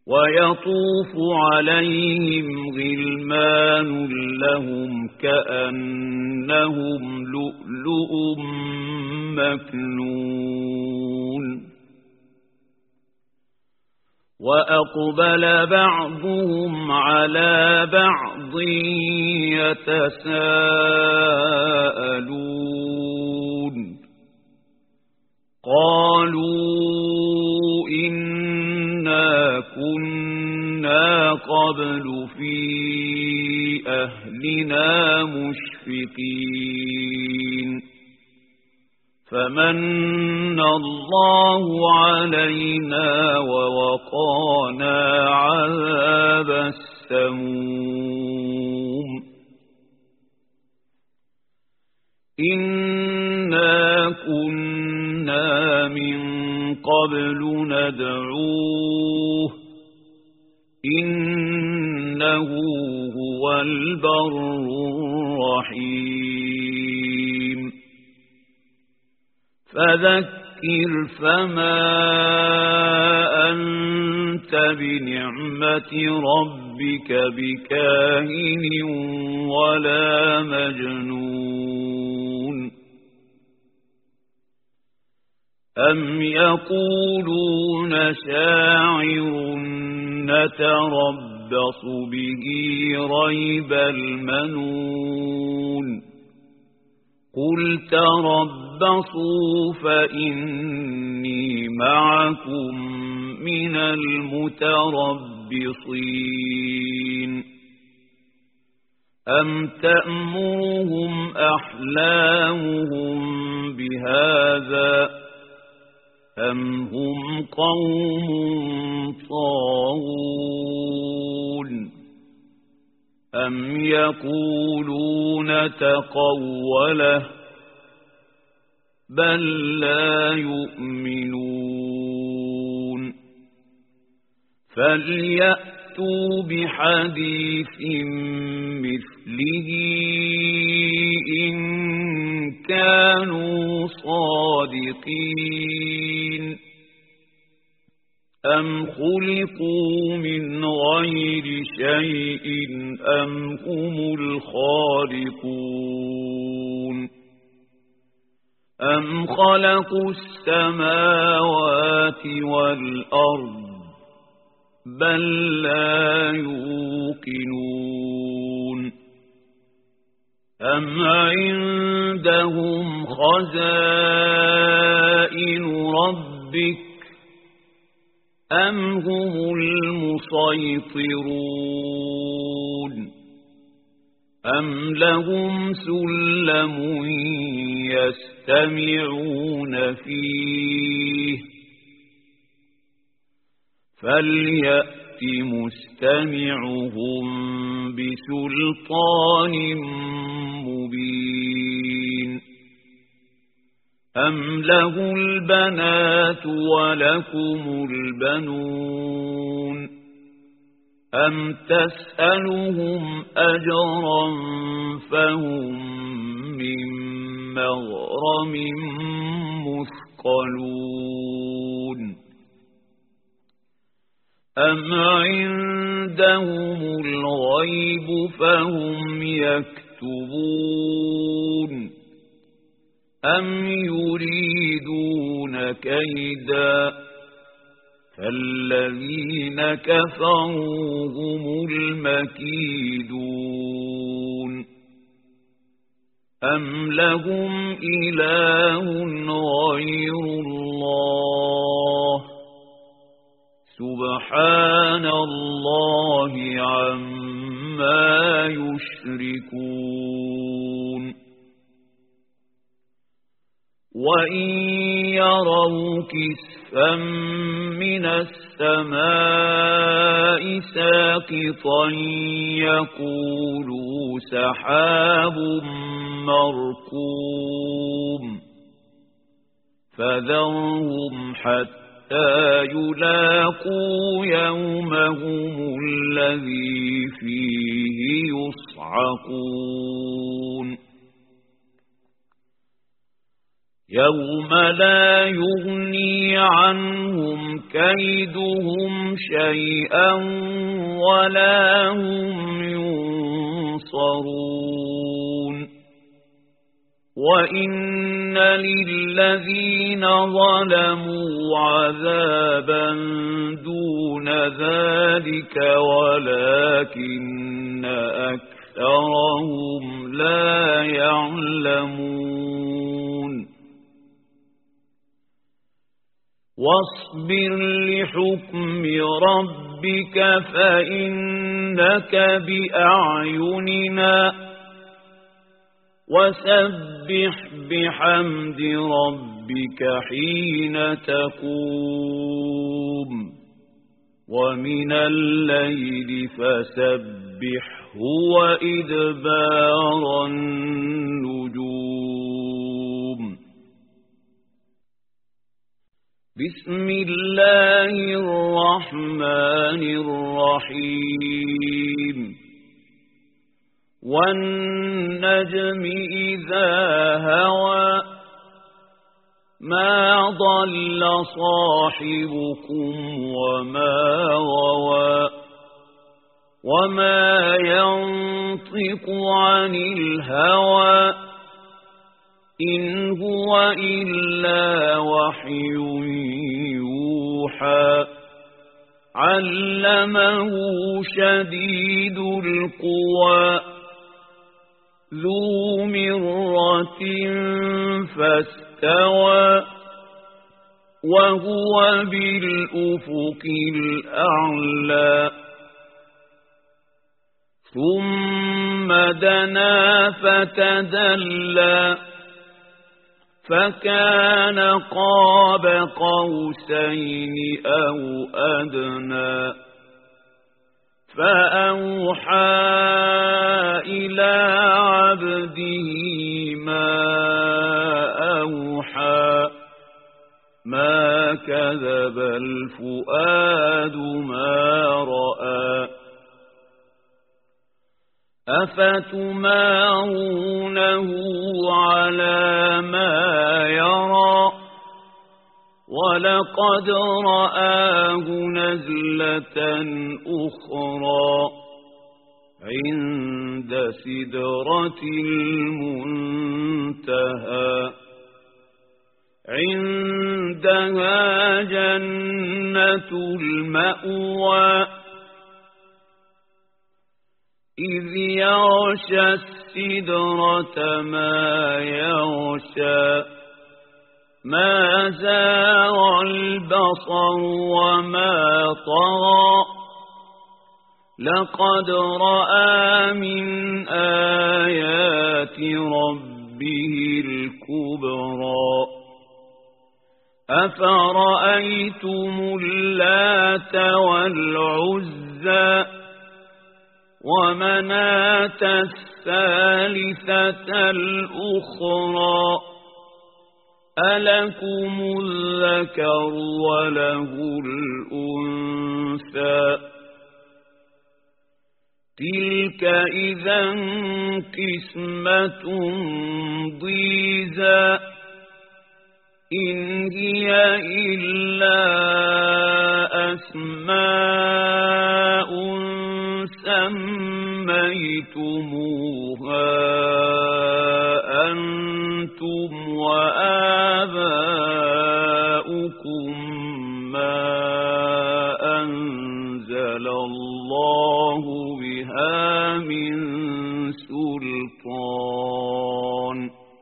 ويطوف عليهم غلمان لهم كأنهم لؤلؤ مكنون وأقبل بعضهم على بعض يتساءلون قالوا إنا كنا قبل في أهلنا مشفقين فمن الله علينا ووقانا عذاب السموم إنا كنا من قبل ندعوه إنه هو البر الرحيم فذكر فما أنت بنعمة ربك بكاهن ولا مجنون أم يقولون شاعر نتربص به ريب المنون قل تربصوا فإني معكم من المتربصين أم تأمرهم أحلامهم بهذا أم هم قوم طاغون أم يقولون تقوله بل لا يؤمنون فليأتوا بحديث مثله إن كانوا صادقين أم خلقوا من غير شيء أم هم الخالقون أم خلقوا السماوات والأرض بل لا يوقنون أم عندهم خزائن ربك أم هم المسيطرون أم لهم سلم يستمعون فيه فليأت مستمعهم بسلطان مبين أم له البنات ولكم البنون أم تسألهم أجرا فهم من مغرم مثقلون أم عندهم الغيب فهم يكتبون أم يريدون كيدا فالذين كفروا هم المكيدون أم لهم إله غير الله سبحان الله عما يشركون وإن يروا كسفا من السماء ساقطا يقولوا سحاب مركوم فذرهم حتى يلاقوا يومهم الذي فيه يصعقون يوم لا يغني عنهم كيدهم شيئا ولا هم ينصرون وإن للذين ظلموا عذابا دون ذلك ولكن أكثرهم لا يعلمون واصبر لحكم ربك فإنك بأعيننا وسبح بحمد ربك حين تقوم ومن الليل فسبحه وإدبار النجوم بسم الله الرحمن الرحيم والنجم إذا هوى ما ضل صاحبكم وما غوى وما ينطق عن الهوى إن هو إلا وحي يوحى علمه شديد القوى ذو مرة فاستوى وهو بالأفق الأعلى ثم دنا فتدلى فكان قاب قوسين أو أدنى فأوحى إلى عبده ما أوحى ما كذب الفؤاد ما رأى أفتمارونه على ما يرى ولقد رآه نزلة أخرى عند سدرة المنتهى عندها جنة المأوى إذ يغشى السدرة ما يغشى ما زاغ البصر وما طغى لقد رأى من آيات ربه الكبرى أفرأيتم اللات والعزى ومناة الثالثة الأخرى ألكم الذكر وله الأنثى تلك إذا قسمة ضيزى إن هي إلا أسماء سميتموها أنتم وآباؤكم ما أنزل الله بها من سلطان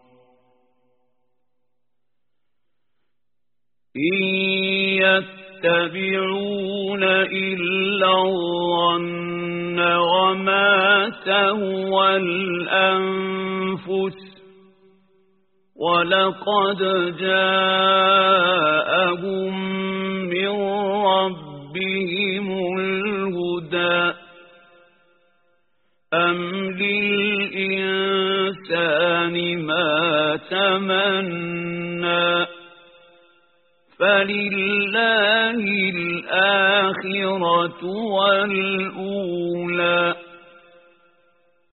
إن يتبعون إلا الظن وما تهوى الأنفس ولقد جاءهم من ربهم الهدى أم للإنسان ما تمنى فلله الآخرة والأولى